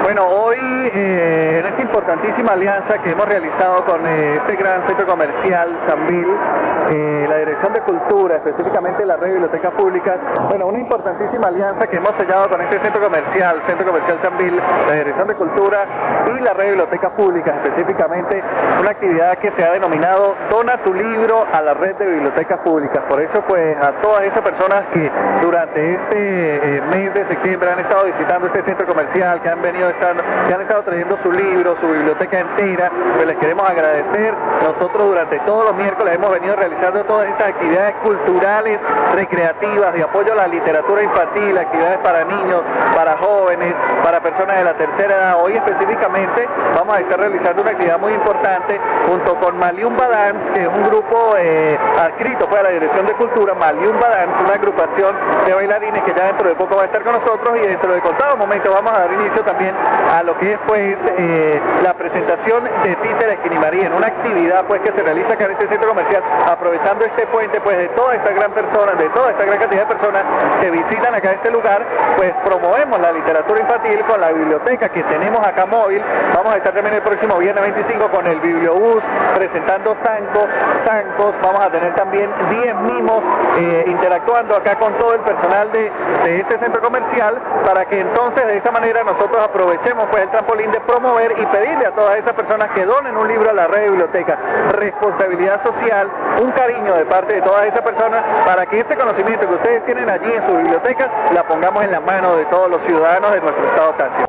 Bueno, hoy en esta importantísima alianza que hemos realizado con este gran centro comercial Sambil, la Dirección de Cultura, específicamente la Red de Bibliotecas Públicas, bueno, una importantísima alianza que hemos sellado con este Centro Comercial Sambil, la Dirección de Cultura y la Red de Bibliotecas Públicas, específicamente una actividad que se ha denominado Dona tu libro a la Red de Bibliotecas Públicas. Por eso, pues, a todas esas personas que durante este mes de septiembre han estado visitando este centro comercial, que han estado trayendo su libro, su biblioteca entera, pues les queremos agradecer. Nosotros durante todos los miércoles hemos venido realizando todas estas actividades culturales, recreativas, de apoyo a la literatura infantil, actividades para niños, para jóvenes, para personas de la tercera edad. Hoy específicamente vamos a estar realizando una actividad muy importante junto con Maliumba Dance, que es un grupo adscrito a la Dirección de Cultura. Maliumba Dance, una agrupación de bailarines que ya dentro de poco va a estar con nosotros, y dentro de contado momento vamos a dar inicio también a lo que es, pues, la presentación de Títer Esquinimaría, en una actividad, pues, que se realiza acá en este centro comercial, aprovechando este puente, pues, de toda esta gran personas, de toda esta gran cantidad de personas que visitan acá este lugar. Pues promovemos la literatura infantil con la biblioteca que tenemos acá móvil. Vamos a estar también el próximo viernes 25 con el Bibliobús presentando zancos. Vamos a tener también 10 mimos interactuando acá con todo el personal de este centro comercial, para que entonces de esta manera nosotros aprovechemos, pues, el trampolín de promover y pedirle a todas esas personas que donen un libro a la red de bibliotecas. Responsabilidad social, un cariño de parte de todas esas personas, para que este conocimiento que ustedes tienen allí en sus bibliotecas la pongamos en la mano de todos los ciudadanos de nuestro estado Táchira.